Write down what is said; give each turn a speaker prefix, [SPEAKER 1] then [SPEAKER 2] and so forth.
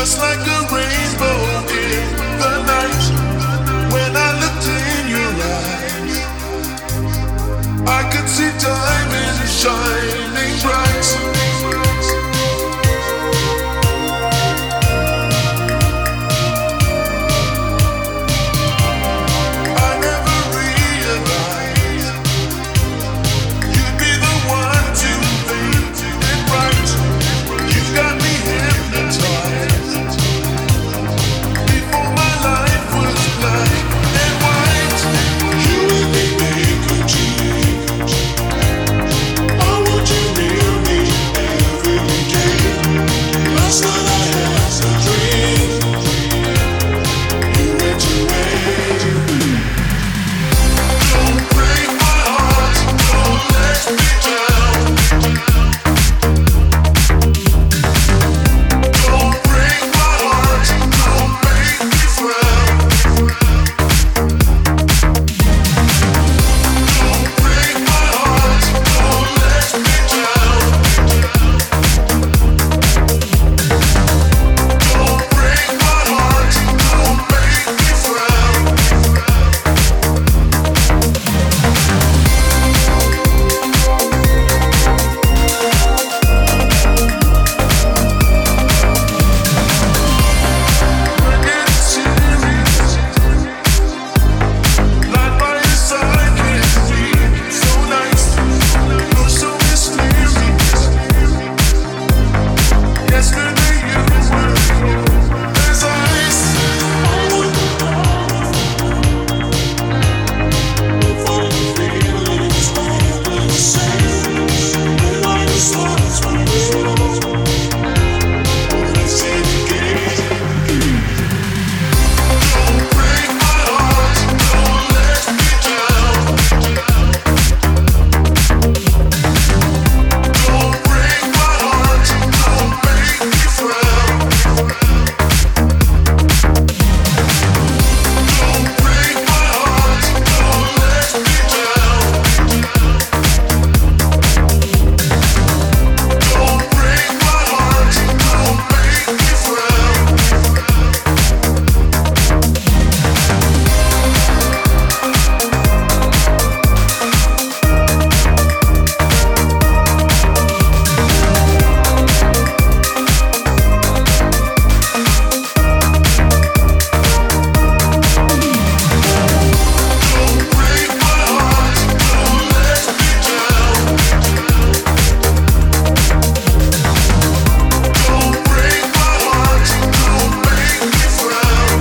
[SPEAKER 1] just like a rainbow in the night. When I looked in your eyes, I could see diamonds shining bright. I never realized you'd be the one to make it right. You got me hypnotized. Before my life was black and white, you and me make a dream. I want you near me every day. Last night I had a dream. You went away. Don't break my heart. Don't let me down. Don't break my heart. Don't make me frown. Don't break my heart. Don't let me down. Don't break my heart. Don't make me frown. We're getting serious. Light by your side can be so nice. You're so mysterious. Yesterday you were as ice. If all the feelings are the same, then I just want to know. Let's say it again. Don't break my heart. Don't let me down. Don't break my heart. Don't make me frown. Don't break my heart. Don't let me down. Don't break my heart. Don't make me frown. Don't break my heart. Don't let me down. Don't break my heart. Don't make me frown.